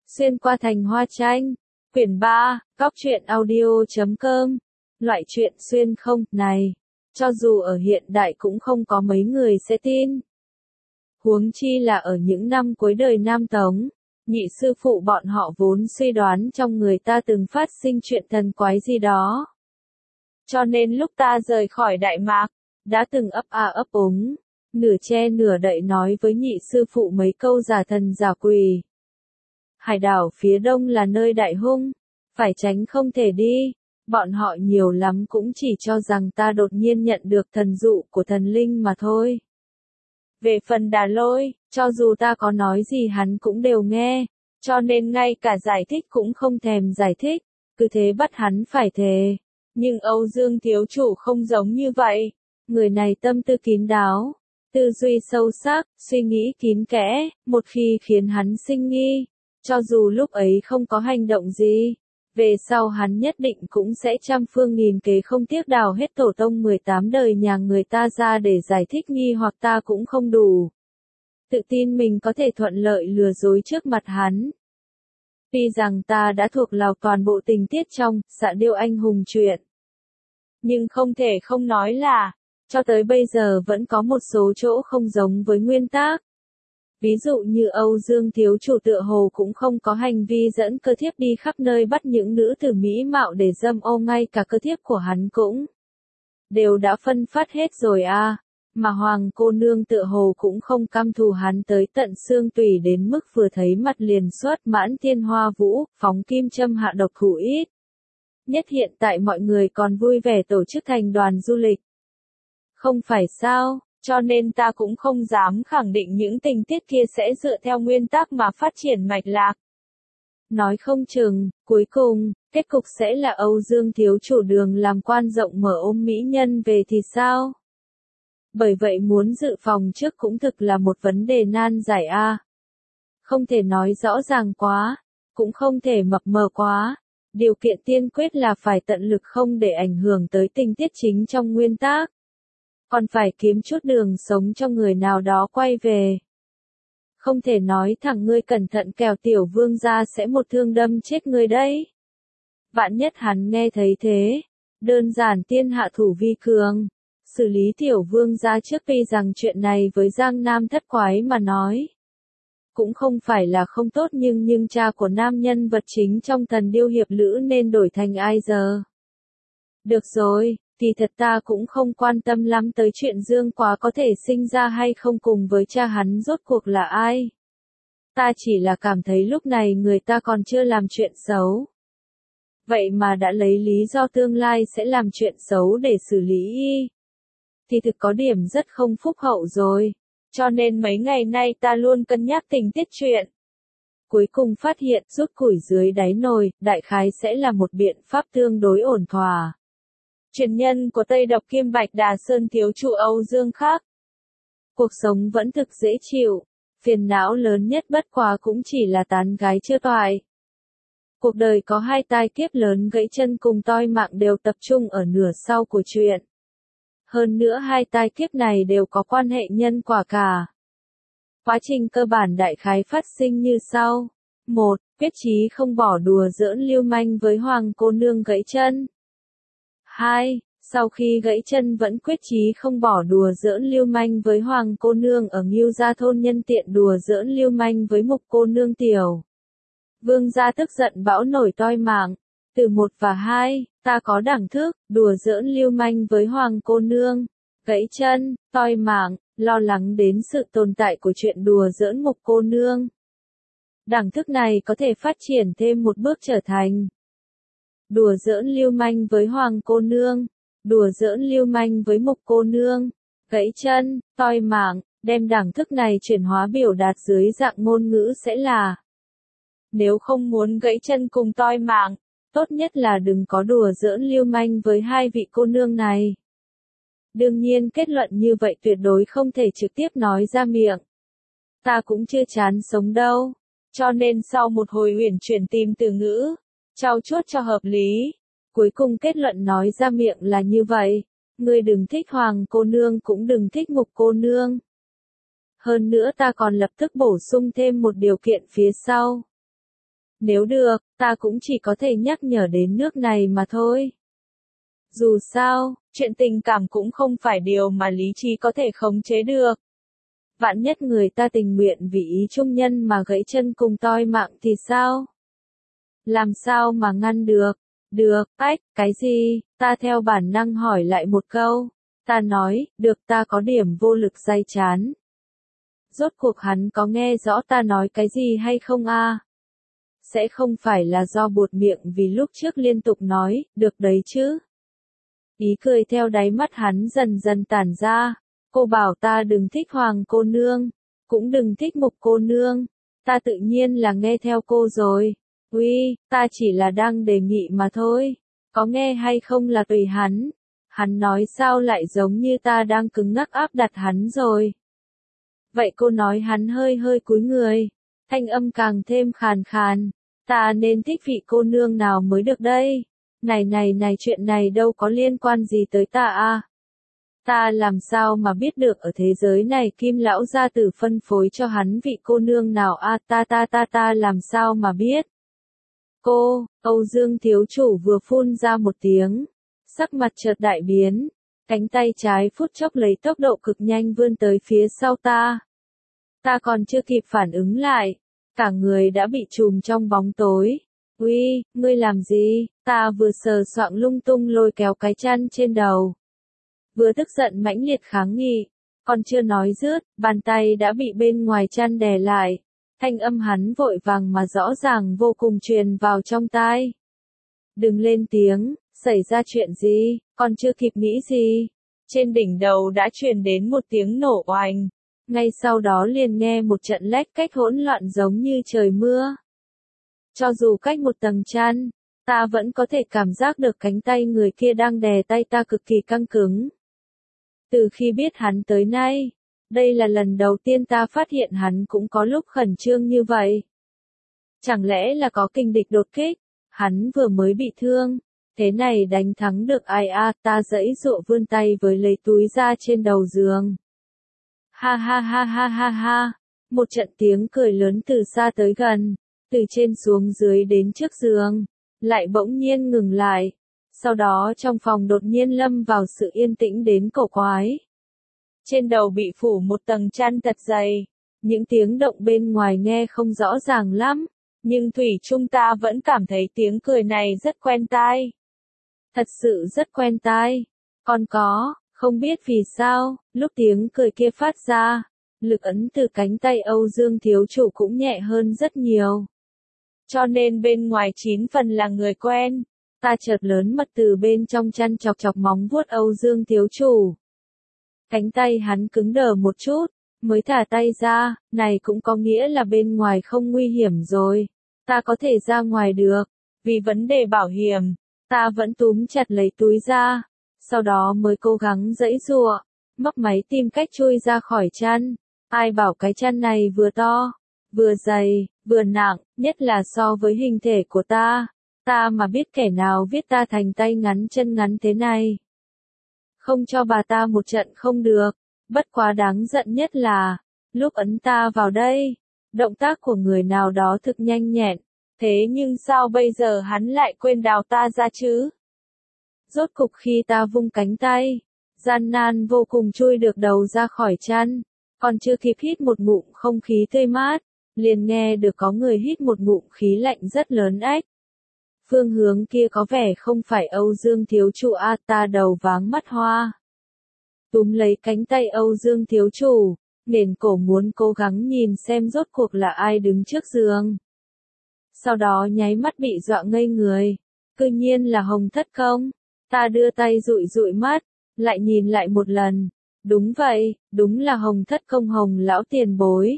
Xuyên qua thành hoa tranh. Quyển 3, Góc truyện audio.com. Loại chuyện xuyên không này, cho dù ở hiện đại cũng không có mấy người sẽ tin. Huống chi là ở những năm cuối đời Nam Tống, nhị sư phụ bọn họ vốn suy đoán trong người ta từng phát sinh chuyện thần quái gì đó. Cho nên lúc ta rời khỏi Đại Mạc, đã từng ấp a ấp úng, nửa che nửa đậy nói với nhị sư phụ mấy câu giả thần giả quỷ. Hải đảo phía đông là nơi đại hung, phải tránh không thể đi. Bọn họ nhiều lắm cũng chỉ cho rằng ta đột nhiên nhận được thần dụ của thần linh mà thôi. Về phần Đà Lôi, cho dù ta có nói gì hắn cũng đều nghe, cho nên ngay cả giải thích cũng không thèm giải thích, cứ thế bắt hắn phải thề. Nhưng Âu Dương thiếu chủ không giống như vậy, người này tâm tư kín đáo, tư duy sâu sắc, suy nghĩ kín kẽ, một khi khiến hắn sinh nghi, cho dù lúc ấy không có hành động gì, về sau hắn nhất định cũng sẽ trăm phương nghìn kế không tiếc đào hết tổ tông 18 đời nhà người ta ra để giải thích nghi hoặc ta cũng không đủ. Tự tin mình có thể thuận lợi lừa dối trước mặt hắn. Tuy rằng ta đã thuộc lào toàn bộ tình tiết trong Dạ Điêu Anh Hùng truyện, nhưng không thể không nói là, cho tới bây giờ vẫn có một số chỗ không giống với nguyên tác. Ví dụ như Âu Dương thiếu chủ tựa hồ cũng không có hành vi dẫn cơ thiếp đi khắp nơi bắt những nữ tử mỹ mạo để dâm ô, ngay cả cơ thiếp của hắn cũng đều đã phân phát hết rồi à, mà Hoàng cô nương tựa hồ cũng không căm thù hắn tới tận xương tủy đến mức vừa thấy mặt liền xuất mãn thiên hoa vũ, phóng kim châm hạ độc thủ ít. Nhất hiện tại mọi người còn vui vẻ tổ chức thành đoàn du lịch. Không phải sao? Cho nên ta cũng không dám khẳng định những tình tiết kia sẽ dựa theo nguyên tắc mà phát triển mạch lạc. Nói không chừng, cuối cùng, kết cục sẽ là Âu Dương thiếu chủ đường làm quan rộng mở ôm mỹ nhân về thì sao? Bởi vậy muốn dự phòng trước cũng thực là một vấn đề nan giải a. Không thể nói rõ ràng quá, cũng không thể mập mờ quá. Điều kiện tiên quyết là phải tận lực không để ảnh hưởng tới tình tiết chính trong nguyên tác. Còn phải kiếm chút đường sống cho người nào đó quay về. Không thể nói thẳng ngươi cẩn thận kẻo tiểu vương gia sẽ một thương đâm chết ngươi đấy. Vạn nhất hắn nghe thấy thế, đơn giản tiên hạ thủ vi cường, xử lý tiểu vương gia trước. Tuy rằng chuyện này với Giang Nam thất quái mà nói cũng không phải là không tốt, nhưng cha của nam nhân vật chính trong Thần Điêu hiệp lữ nên đổi thành ai giờ? Được rồi. Thì thật ta cũng không quan tâm lắm tới chuyện Dương Quá có thể sinh ra hay không cùng với cha hắn rốt cuộc là ai. Ta chỉ là cảm thấy lúc này người ta còn chưa làm chuyện xấu. Vậy mà đã lấy lý do tương lai sẽ làm chuyện xấu để xử lý y. Thì thực có điểm rất không phúc hậu rồi. Cho nên mấy ngày nay ta luôn cân nhắc tình tiết chuyện. Cuối cùng phát hiện rút củi dưới đáy nồi, đại khái sẽ là một biện pháp tương đối ổn thỏa. Truyền nhân của Tây Độc Kim Bạch Đà Sơn thiếu chủ Âu Dương khác. Cuộc sống vẫn thực dễ chịu, phiền não lớn nhất bất quá cũng chỉ là tán gái chưa toại. Cuộc đời có hai tai kiếp lớn gãy chân cùng toi mạng đều tập trung ở nửa sau của chuyện. Hơn nữa hai tai kiếp này đều có quan hệ nhân quả cả. Quá trình cơ bản đại khái phát sinh như sau. 1. Quyết chí không bỏ đùa giỡn lưu manh với Hoàng cô nương gãy chân. 2. Sau khi gãy chân vẫn quyết chí không bỏ đùa giỡn lưu manh với Hoàng cô nương ở Ngưu Gia thôn, nhân tiện đùa giỡn lưu manh với Mục cô nương tiểu. Vương gia tức giận bão nổi toi mạng. Từ 1 và 2, ta có đẳng thức, đùa giỡn lưu manh với Hoàng cô nương, gãy chân, toi mạng, lo lắng đến sự tồn tại của chuyện đùa giỡn Mục cô nương. Đẳng thức này có thể phát triển thêm một bước trở thành đùa giỡn lưu manh với Hoàng cô nương, đùa giỡn lưu manh với Mục cô nương, gãy chân, toi mạng. Đem đẳng thức này chuyển hóa biểu đạt dưới dạng ngôn ngữ sẽ là: nếu không muốn gãy chân cùng toi mạng, tốt nhất là đừng có đùa giỡn lưu manh với hai vị cô nương này. Đương nhiên kết luận như vậy tuyệt đối không thể trực tiếp nói ra miệng. Ta cũng chưa chán sống đâu, cho nên sau một hồi uyển chuyển tìm từ ngữ, trau chuốt cho hợp lý, cuối cùng kết luận nói ra miệng là như vậy. Ngươi đừng thích Hoàng cô nương cũng đừng thích Mục cô nương. Hơn nữa ta còn lập tức bổ sung thêm một điều kiện phía sau. Nếu được, ta cũng chỉ có thể nhắc nhở đến nước này mà thôi. Dù sao, chuyện tình cảm cũng không phải điều mà lý trí có thể khống chế được. Vạn nhất người ta tình nguyện vì ý trung nhân mà gãy chân cùng toi mạng thì sao? Làm sao mà ngăn được? Được, cái gì? Ta theo bản năng hỏi lại một câu. Ta nói, được, ta có điểm vô lực day chán. Rốt cuộc hắn có nghe rõ ta nói cái gì hay không a? Sẽ không phải là do buột miệng vì lúc trước liên tục nói, được đấy chứ. Ý cười theo đáy mắt hắn dần dần tản ra. Cô bảo ta đừng thích Hoàng cô nương, cũng đừng thích Mục cô nương. Ta tự nhiên là nghe theo cô rồi. Uy, ta chỉ là đang đề nghị mà thôi. Có nghe hay không là tùy hắn. Hắn nói sao lại giống như ta đang cứng ngắc áp đặt hắn rồi. Vậy cô nói hắn hơi hơi cúi người. Thanh âm càng thêm khàn khàn. Ta nên thích vị cô nương nào mới được đây? Này chuyện này đâu có liên quan gì tới ta à? Ta làm sao mà biết được ở thế giới này Kim lão gia tử phân phối cho hắn vị cô nương nào à? Ta làm sao mà biết? Cô, Âu Dương thiếu chủ vừa phun ra một tiếng, sắc mặt chợt đại biến, cánh tay trái phút chốc lấy tốc độ cực nhanh vươn tới phía sau ta. Ta còn chưa kịp phản ứng lại, cả người đã bị trùm trong bóng tối. Uy, ngươi làm gì? Ta vừa sờ soạng lung tung lôi kéo cái chăn trên đầu. Vừa tức giận mãnh liệt kháng nghị, còn chưa nói dứt, bàn tay đã bị bên ngoài chăn đè lại. Thanh âm hắn vội vàng mà rõ ràng vô cùng truyền vào trong tai. Đừng lên tiếng, xảy ra chuyện gì, còn chưa kịp nghĩ gì. Trên đỉnh đầu đã truyền đến một tiếng nổ oành. Ngay sau đó liền nghe một trận lách cách hỗn loạn giống như trời mưa. Cho dù cách một tầng chăn, ta vẫn có thể cảm giác được cánh tay người kia đang đè tay ta cực kỳ căng cứng. Từ khi biết hắn tới nay, đây là lần đầu tiên ta phát hiện hắn cũng có lúc khẩn trương như vậy. Chẳng lẽ là có kình địch đột kích, hắn vừa mới bị thương, thế này đánh thắng được ai à? Ta giãy giụa vươn tay với lấy túi ra trên đầu giường. Ha ha ha ha ha ha, một trận tiếng cười lớn từ xa tới gần, từ trên xuống dưới đến trước giường, lại bỗng nhiên ngừng lại. Sau đó trong phòng đột nhiên lâm vào sự yên tĩnh đến cổ quái. Trên đầu bị phủ một tầng chăn thật dày, những tiếng động bên ngoài nghe không rõ ràng lắm, nhưng thủy chung ta vẫn cảm thấy tiếng cười này rất quen tai. Thật sự rất quen tai. Còn có, không biết vì sao, lúc tiếng cười kia phát ra, lực ấn từ cánh tay Âu Dương thiếu chủ cũng nhẹ hơn rất nhiều. Cho nên bên ngoài 9 phần là người quen. Ta chợt lớn mật từ bên trong chăn chọc chọc móng vuốt Âu Dương thiếu chủ. Cánh tay hắn cứng đờ một chút, mới thả tay ra, này cũng có nghĩa là bên ngoài không nguy hiểm rồi. Ta có thể ra ngoài được, vì vấn đề bảo hiểm, ta vẫn túm chặt lấy túi ra, sau đó mới cố gắng giãy giụa, móc máy tìm cách chui ra khỏi chăn. Ai bảo cái chăn này vừa to, vừa dày, vừa nặng, nhất là so với hình thể của ta. Ta mà biết kẻ nào viết ta thành tay ngắn chân ngắn thế này. Không cho bà ta một trận không được, bất quá đáng giận nhất là, lúc ấn ta vào đây, động tác của người nào đó thực nhanh nhẹn, thế nhưng sao bây giờ hắn lại quên đào ta ra chứ? Rốt cục khi ta vung cánh tay, gian nan vô cùng chui được đầu ra khỏi chăn, còn chưa kịp hít một ngụm không khí tươi mát, liền nghe được có người hít một ngụm khí lạnh rất lớn ách. Phương hướng kia có vẻ không phải Âu Dương thiếu chủ a, ta đầu váng mắt hoa. Túm lấy cánh tay Âu Dương thiếu chủ, nền cổ muốn cố gắng nhìn xem rốt cuộc là ai đứng trước giường. Sau đó nháy mắt bị dọa ngây người, cư nhiên là Hồng Thất Công. Ta đưa tay dụi dụi mắt, lại nhìn lại một lần. Đúng vậy, đúng là Hồng Thất Công Hồng lão tiền bối.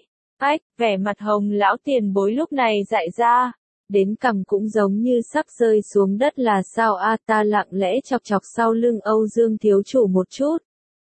Vẻ mặt Hồng lão tiền bối lúc này dại ra. Đến cằm cũng giống như sắp rơi xuống đất là sao a? Ta lặng lẽ chọc chọc sau lưng Âu Dương thiếu chủ một chút.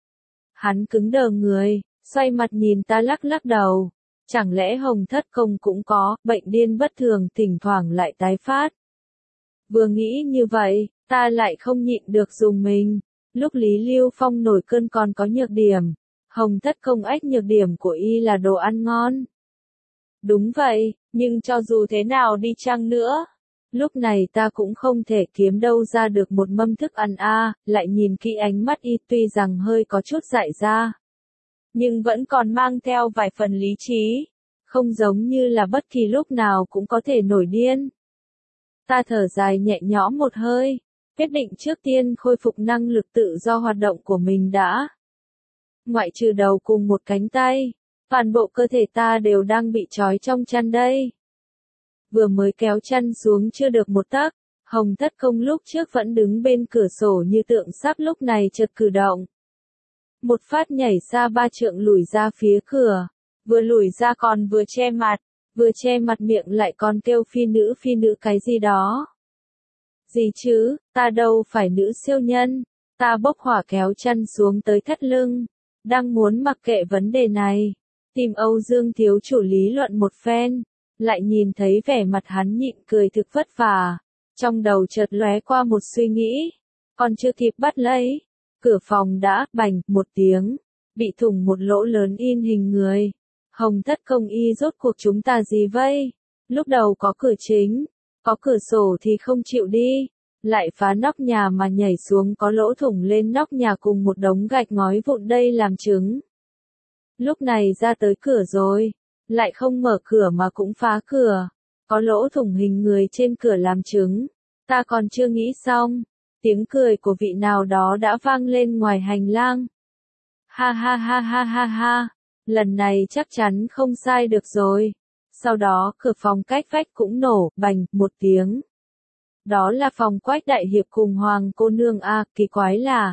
Hắn cứng đờ người, xoay mặt nhìn ta lắc lắc đầu. Chẳng lẽ Hồng Thất Công cũng có bệnh điên bất thường thỉnh thoảng lại tái phát? Vừa nghĩ như vậy, ta lại không nhịn được dùng mình. Lúc Lý Lưu Phong nổi cơn còn có nhược điểm, Hồng Thất Công ách nhược điểm của y là đồ ăn ngon. Đúng vậy, nhưng cho dù thế nào đi chăng nữa, lúc này ta cũng không thể kiếm đâu ra được một mâm thức ăn a. Lại nhìn kỹ ánh mắt y tuy rằng hơi có chút dại ra, nhưng vẫn còn mang theo vài phần lý trí, không giống như là bất kỳ lúc nào cũng có thể nổi điên. Ta thở dài nhẹ nhõm một hơi, quyết định trước tiên khôi phục năng lực tự do hoạt động của mình đã. Ngoại trừ đầu cùng một cánh tay, toàn bộ cơ thể ta đều đang bị trói trong chăn đây. Vừa mới kéo chăn xuống chưa được một tấc, Hồng Thất Công lúc trước vẫn đứng bên cửa sổ như tượng sắp lúc này chợt cử động. Một phát nhảy xa 3 trượng lùi ra phía cửa, vừa lùi ra còn vừa che mặt miệng lại còn kêu phi nữ cái gì đó. Gì chứ, ta đâu phải nữ siêu nhân, ta bốc hỏa kéo chăn xuống tới thắt lưng, đang muốn mặc kệ vấn đề này, tìm Âu Dương thiếu chủ lý luận một phen, lại nhìn thấy vẻ mặt hắn nhịn cười thực vất vả, trong đầu chợt lóe qua một suy nghĩ, còn chưa kịp bắt lấy, cửa phòng đã bành một tiếng, bị thủng một lỗ lớn in hình người. Hồng Thất Công y rốt cuộc chúng ta gì vây? Lúc đầu có cửa chính, có cửa sổ thì không chịu đi, lại phá nóc nhà mà nhảy xuống có lỗ thủng lên nóc nhà cùng một đống gạch ngói vụn đây làm chứng. Lúc này ra tới cửa rồi, lại không mở cửa mà cũng phá cửa, có lỗ thủng hình người trên cửa làm chứng. Ta còn chưa nghĩ xong, tiếng cười của vị nào đó đã vang lên ngoài hành lang. Ha ha ha ha ha ha, lần này chắc chắn không sai được rồi. Sau đó cửa phòng cách vách cũng nổ, bành, một tiếng. Đó là phòng Quách đại hiệp cùng Hoàng cô nương a, kỳ quái là.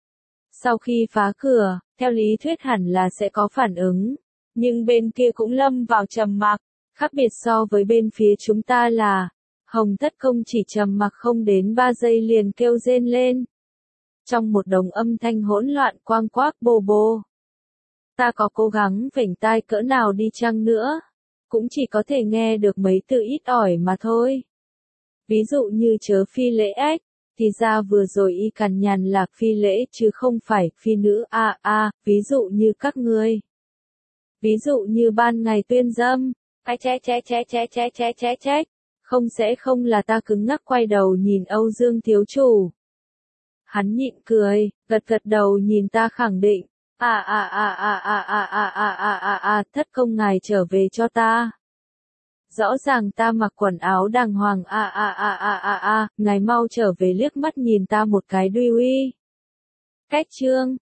Sau khi phá cửa, theo lý thuyết hẳn là sẽ có phản ứng, nhưng bên kia cũng lâm vào trầm mặc, khác biệt so với bên phía chúng ta là, Hồng Thất Công chỉ trầm mặc không đến 3 giây liền kêu rên lên. Trong một đống âm thanh hỗn loạn quang quác bô bô. Ta có cố gắng vểnh tai cỡ nào đi chăng nữa, cũng chỉ có thể nghe được mấy từ ít ỏi mà thôi. Ví dụ như chớ phi lễ ếch, thì ra vừa rồi y cằn nhằn là phi lễ chứ không phải phi nữ ví dụ như các ngươi. Ví dụ như ban ngày tuyên dâm, ai chét, không sẽ không là ta cứng ngắc quay đầu nhìn Âu Dương thiếu chủ. Hắn nhịn cười, gật gật đầu nhìn ta khẳng định, Thất Công ngài trở về cho ta. Rõ ràng ta mặc quần áo đàng hoàng ngài mau trở về liếc mắt nhìn ta một cái đuôi uy. Cách chương